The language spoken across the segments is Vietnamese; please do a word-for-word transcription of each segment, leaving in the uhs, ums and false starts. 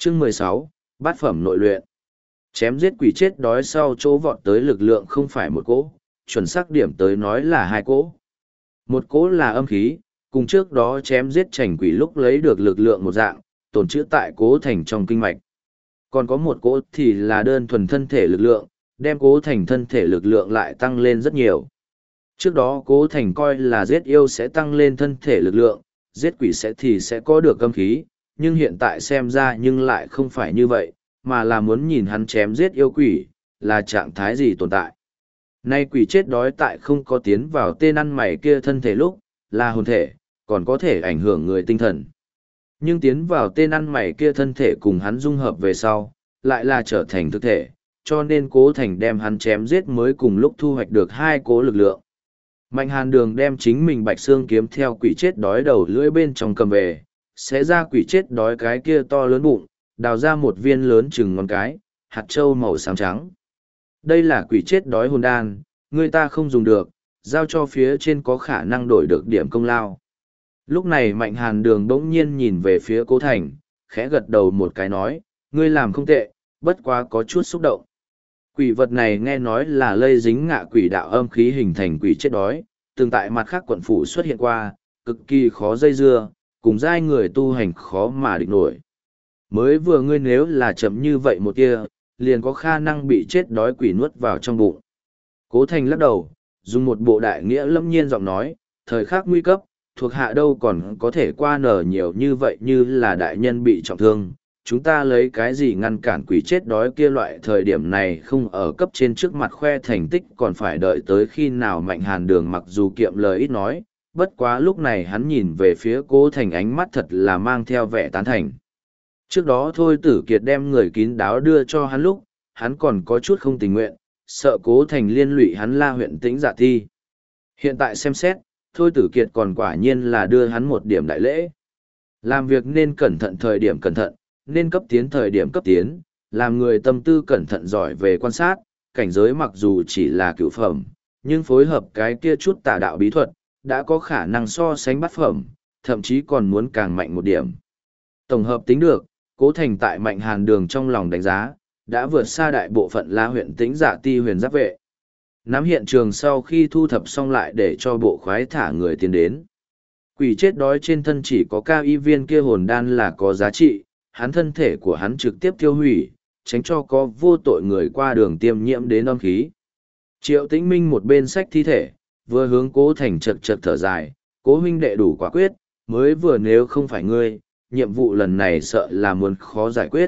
Chương mười sáu, bát phẩm nội luyện. Chém giết quỷ chết đói sau chỗ vọt tới lực lượng không phải một cỗ, chuẩn xác điểm tới nói là hai cỗ. Một cỗ là âm khí, cùng trước đó chém giết chảnh quỷ lúc lấy được lực lượng một dạng, tồn trữ tại cố thành trong kinh mạch. Còn có một cỗ thì là đơn thuần thân thể lực lượng, đem cố thành thân thể lực lượng lại tăng lên rất nhiều. Trước đó cố thành coi là giết yêu sẽ tăng lên thân thể lực lượng, giết quỷ sẽ thì sẽ có được âm khí, nhưng hiện tại xem ra nhưng lại không phải như vậy, mà là muốn nhìn hắn chém giết yêu quỷ, là trạng thái gì tồn tại. Nay quỷ chết đói tại không có tiến vào tên ăn mày kia thân thể lúc, là hồn thể, còn có thể ảnh hưởng người tinh thần. Nhưng tiến vào tên ăn mày kia thân thể cùng hắn dung hợp về sau, lại là trở thành thực thể, cho nên cố thành đem hắn chém giết mới cùng lúc thu hoạch được hai cố lực lượng. Mạnh hàn đường đem chính mình bạch xương kiếm theo quỷ chết đói đầu lưỡi bên trong cầm về, sẽ ra quỷ chết đói cái kia to lớn bụng, đào ra một viên lớn chừng ngón cái, hạt trâu màu xám trắng. Đây là quỷ chết đói hồn đan, người ta không dùng được, giao cho phía trên có khả năng đổi được điểm công lao. Lúc này mạnh hàn đường đỗng nhiên nhìn về phía cố thành, khẽ gật đầu một cái nói, ngươi làm không tệ, bất quá có chút xúc động. Quỷ vật này nghe nói là lây dính ngạ quỷ đạo âm khí hình thành quỷ chết đói, từng tại mặt khác quận phủ xuất hiện qua, cực kỳ khó dây dưa, cùng giai người tu hành khó mà địch nổi. Mới vừa ngươi nếu là chậm như vậy một kia, liền có khả năng bị chết đói quỷ nuốt vào trong bụng. Cố thành lắc đầu, dùng một bộ đại nghĩa lâm nhiên giọng nói, thời khắc nguy cấp, thuộc hạ đâu còn có thể qua nở nhiều như vậy như là đại nhân bị trọng thương. Chúng ta lấy cái gì ngăn cản quỷ chết đói kia loại thời điểm này không ở cấp trên trước mặt khoe thành tích còn phải đợi tới khi nào mạnh hàn đường mặc dù kiệm lời ít nói, bất quá lúc này hắn nhìn về phía cố thành ánh mắt thật là mang theo vẻ tán thành. Trước đó thôi tử kiệt đem người kín đáo đưa cho hắn lúc, hắn còn có chút không tình nguyện, sợ cố thành liên lụy hắn la huyện tĩnh dạ thi. Hiện tại xem xét, thôi tử kiệt còn quả nhiên là đưa hắn một điểm đại lễ. Làm việc nên cẩn thận thời điểm cẩn thận, nên cấp tiến thời điểm cấp tiến, làm người tâm tư cẩn thận giỏi về quan sát, cảnh giới mặc dù chỉ là cửu phẩm, nhưng phối hợp cái kia chút tà đạo bí thuật, đã có khả năng so sánh bát phẩm, thậm chí còn muốn càng mạnh một điểm. Tổng hợp tính được, cố thành tại mạnh hàn đường trong lòng đánh giá, đã vượt xa đại bộ phận la huyện tĩnh dạ ti huyền giáp vệ. Nắm hiện trường sau khi thu thập xong lại để cho bộ khoái thả người tiến đến. Quỷ chết đói trên thân chỉ có cao y viên kia hồn đan là có giá trị, hắn thân thể của hắn trực tiếp tiêu hủy, tránh cho có vô tội người qua đường tiêm nhiễm đến âm khí. Triệu Tĩnh Minh một bên xách thi thể, vừa hướng cố thành chật chật thở dài, cố huynh đệ đủ quả quyết, mới vừa nếu không phải ngươi, nhiệm vụ lần này sợ là muốn khó giải quyết.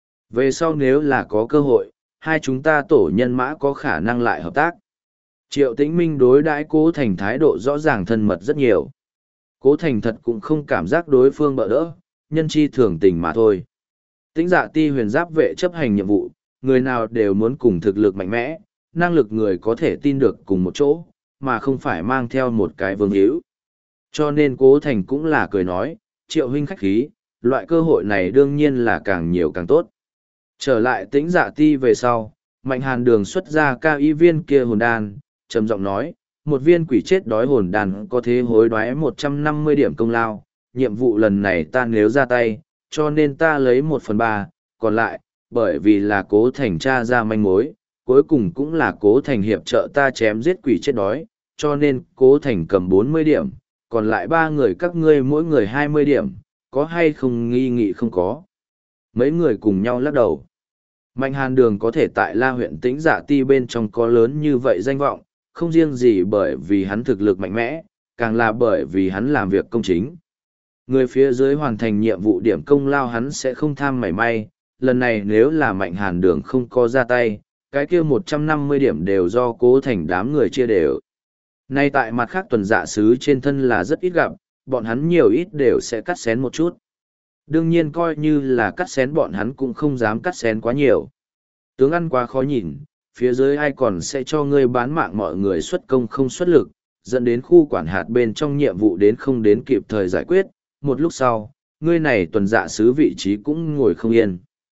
Về sau nếu là có cơ hội, hai chúng ta tổ nhân mã có khả năng lại hợp tác. Triệu Tĩnh Minh đối đãi cố thành thái độ rõ ràng thân mật rất nhiều. Cố thành thật cũng không cảm giác đối phương bỡ đỡ, nhân chi thường tình mà thôi. Tĩnh dạ ti huyền giáp vệ chấp hành nhiệm vụ, người nào đều muốn cùng thực lực mạnh mẽ, năng lực người có thể tin được cùng một chỗ, mà không phải mang theo một cái vương hữu. Cho nên cố thành cũng là cười nói, Triệu huynh khách khí, loại cơ hội này đương nhiên là càng nhiều càng tốt. Trở lại tĩnh dạ ti về sau, mạnh hàn đường xuất ra cao y viên kia hồn đan, trầm giọng nói, một viên quỷ chết đói hồn đan có thể hối đoái một trăm năm mươi điểm công lao, nhiệm vụ lần này ta nếu ra tay, cho nên ta lấy một phần ba, còn lại, bởi vì là cố thành tra ra manh mối, cuối cùng cũng là cố thành hiệp trợ ta chém giết quỷ chết đói, cho nên cố thành cầm bốn mươi điểm, còn lại ba người các ngươi mỗi người hai mươi điểm, có hay không nghi nghị không có. Mấy người cùng nhau lắc đầu. Mạnh hàn đường có thể tại la huyện tĩnh dạ ti bên trong có lớn như vậy danh vọng, không riêng gì bởi vì hắn thực lực mạnh mẽ, càng là bởi vì hắn làm việc công chính. Người phía dưới hoàn thành nhiệm vụ điểm công lao hắn sẽ không tham mảy may, lần này nếu là mạnh hàn đường không có ra tay, cái kia một trăm năm mươi điểm đều do cố thành đám người chia đều. Nay tại mặt khác tuần dạ sứ trên thân là rất ít gặp, bọn hắn nhiều ít đều sẽ cắt xén một chút. Đương nhiên coi như là cắt xén bọn hắn cũng không dám cắt xén quá nhiều. Tướng ăn quá khó nhìn, phía dưới ai còn sẽ cho ngươi bán mạng mọi người xuất công không xuất lực, dẫn đến khu quản hạt bên trong nhiệm vụ đến không đến kịp thời giải quyết, một lúc sau, ngươi này tuần dạ sứ vị trí cũng ngồi không yên.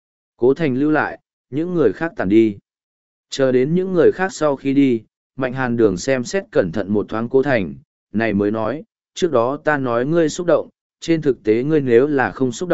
Cố thành lưu lại, những người khác tản đi. Chờ đến những người khác sau khi đi, Mạnh Hàn Đường xem xét cẩn thận một thoáng cố thành, này mới nói, trước đó ta nói ngươi xúc động, trên thực tế ngươi nếu là không xúc động,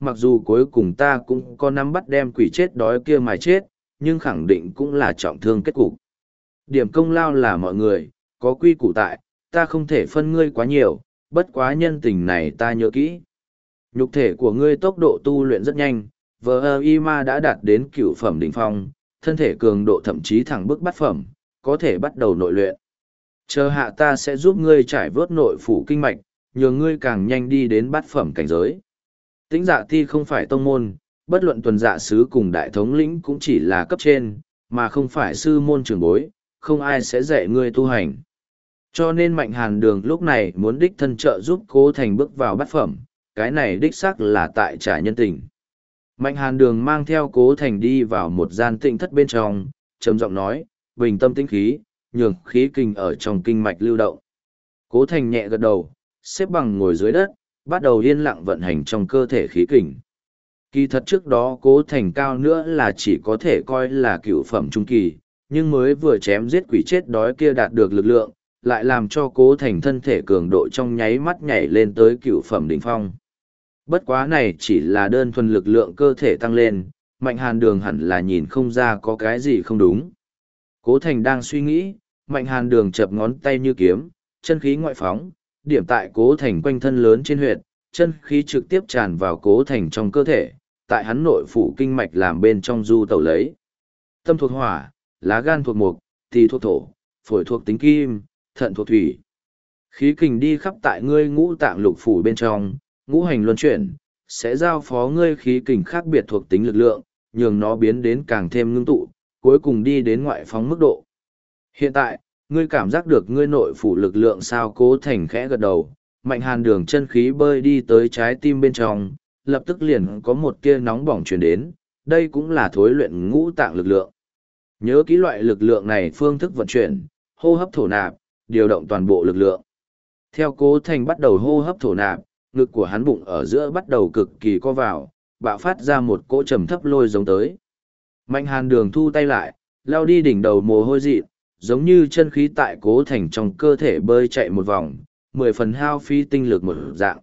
mặc dù cuối cùng ta cũng có nắm bắt đem quỷ chết đói kia mà chết, nhưng khẳng định cũng là trọng thương kết cục. Điểm công lao là mọi người, có quy củ tại, ta không thể phân ngươi quá nhiều, bất quá nhân tình này ta nhớ kỹ. Nhục thể của ngươi tốc độ tu luyện rất nhanh, vờ y ma đã đạt đến cửu phẩm đỉnh phong, thân thể cường độ thậm chí thẳng bước bát phẩm, có thể bắt đầu nội luyện. Chờ hạ ta sẽ giúp ngươi trải vớt nội phủ kinh mạch, nhờ ngươi càng nhanh đi đến bát phẩm cảnh giới. Tĩnh Dạ Ti không phải tông môn, bất luận tuần dạ sứ cùng đại thống lĩnh cũng chỉ là cấp trên, mà không phải sư môn trưởng bối, không ai sẽ dạy ngươi tu hành. Cho nên Mạnh Hàn Đường lúc này muốn đích thân trợ giúp Cố Thành bước vào bát phẩm, cái này đích xác là tại trả nhân tình. Mạnh Hàn Đường mang theo Cố Thành đi vào một gian tịnh thất bên trong, trầm giọng nói, bình tâm tĩnh khí, nhường khí kinh ở trong kinh mạch lưu động. Cố Thành nhẹ gật đầu, xếp bằng ngồi dưới đất, bắt đầu yên lặng vận hành trong cơ thể khí kình. Kỳ thật trước đó Cố Thành cao nữa là chỉ có thể coi là cựu phẩm trung kỳ, nhưng mới vừa chém giết quỷ chết đói kia đạt được lực lượng, lại làm cho Cố Thành thân thể cường độ trong nháy mắt nhảy lên tới cựu phẩm đỉnh phong. Bất quá này chỉ là đơn thuần lực lượng cơ thể tăng lên, Mạnh Hàn Đường hẳn là nhìn không ra có cái gì không đúng. Cố Thành đang suy nghĩ, Mạnh Hàn Đường chập ngón tay như kiếm, chân khí ngoại phóng, điểm tại Cố Thành quanh thân lớn trên huyệt, chân khí trực tiếp tràn vào Cố Thành trong cơ thể, tại hắn nội phủ kinh mạch làm bên trong du tẩu lấy. Tâm thuộc hỏa, lá gan thuộc mộc, tỳ thuộc thổ, phổi thuộc tính kim, thận thuộc thủy. Khí kình đi khắp tại ngươi ngũ tạng lục phủ bên trong, ngũ hành luân chuyển, sẽ giao phó ngươi khí kình khác biệt thuộc tính lực lượng, nhường nó biến đến càng thêm ngưng tụ, cuối cùng đi đến ngoại phóng mức độ. Hiện tại, ngươi cảm giác được ngươi nội phủ lực lượng sao? Cố Thành khẽ gật đầu, Mạnh Hàn Đường chân khí bơi đi tới trái tim bên trong, lập tức liền có một tia nóng bỏng truyền đến, đây cũng là thối luyện ngũ tạng lực lượng. Nhớ kỹ loại lực lượng này phương thức vận chuyển, hô hấp thổ nạp, điều động toàn bộ lực lượng. Theo Cố Thành bắt đầu hô hấp thổ nạp, ngực của hắn bụng ở giữa bắt đầu cực kỳ co vào, bạo phát ra một cỗ trầm thấp lôi giống tới. Mạnh Hàn Đường thu tay lại, lao đi đỉnh đầu mồ hôi dị, giống như chân khí tại Cố Thành trong cơ thể bơi chạy một vòng, mười phần hao phí tinh lực một dạng.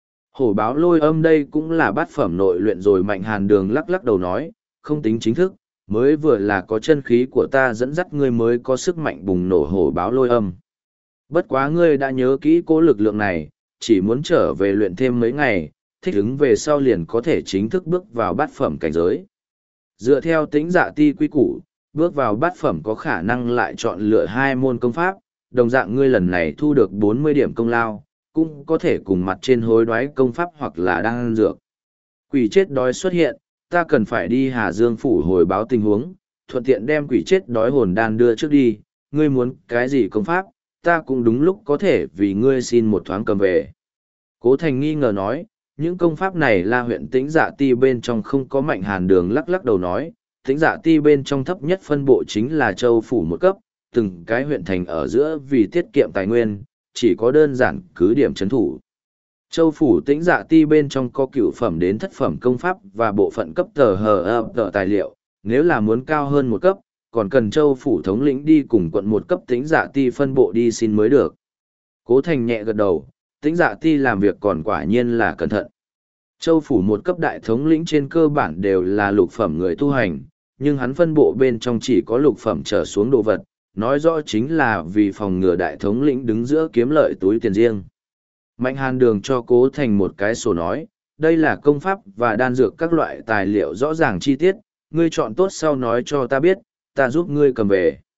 Hổ báo lôi âm đây cũng là bát phẩm nội luyện rồi. Mạnh Hàn Đường lắc lắc đầu nói, không tính chính thức, mới vừa là có chân khí của ta dẫn dắt ngươi mới có sức mạnh bùng nổ hổ báo lôi âm. Bất quá ngươi đã nhớ kỹ cố lực lượng này, chỉ muốn trở về luyện thêm mấy ngày, thích ứng về sau liền có thể chính thức bước vào bát phẩm cảnh giới. Dựa theo Tĩnh Dạ Ti quy củ, bước vào bát phẩm có khả năng lại chọn lựa hai môn công pháp, đồng dạng ngươi lần này thu được bốn mươi điểm công lao, cũng có thể cùng mặt trên hối đoái công pháp hoặc là đan dược. Quỷ chết đói xuất hiện, ta cần phải đi Hà Dương phủ hồi báo tình huống, thuận tiện đem quỷ chết đói hồn đan đưa trước đi, ngươi muốn cái gì công pháp, ta cũng đúng lúc có thể vì ngươi xin một thoáng cầm về. Cố Thành nghi ngờ nói, những công pháp này là huyện Tĩnh Dạ Ti bên trong không có. Mạnh Hàn Đường lắc lắc đầu nói, Tĩnh Dạ Ti bên trong thấp nhất phân bộ chính là châu phủ một cấp, từng cái huyện thành ở giữa vì tiết kiệm tài nguyên, chỉ có đơn giản cứ điểm trấn thủ. Châu phủ Tĩnh Dạ Ti bên trong có cửu phẩm đến thất phẩm công pháp và bộ phận cấp tờ hờ ập tờ tài liệu, nếu là muốn cao hơn một cấp, còn cần châu phủ thống lĩnh đi cùng quận một cấp Tĩnh Dạ Ti phân bộ đi xin mới được. Cố Thành nhẹ gật đầu, Tĩnh Dạ Ti làm việc còn quả nhiên là cẩn thận. Châu phủ một cấp đại thống lĩnh trên cơ bản đều là lục phẩm người tu hành, nhưng hắn phân bộ bên trong chỉ có lục phẩm trở xuống đồ vật, nói rõ chính là vì phòng ngừa đại thống lĩnh đứng giữa kiếm lợi túi tiền riêng. Mạnh Hàn Đường cho Cố Thành một cái sổ nói, đây là công pháp và đan dược các loại tài liệu rõ ràng chi tiết, ngươi chọn tốt sau nói cho ta biết, ta giúp ngươi cầm về.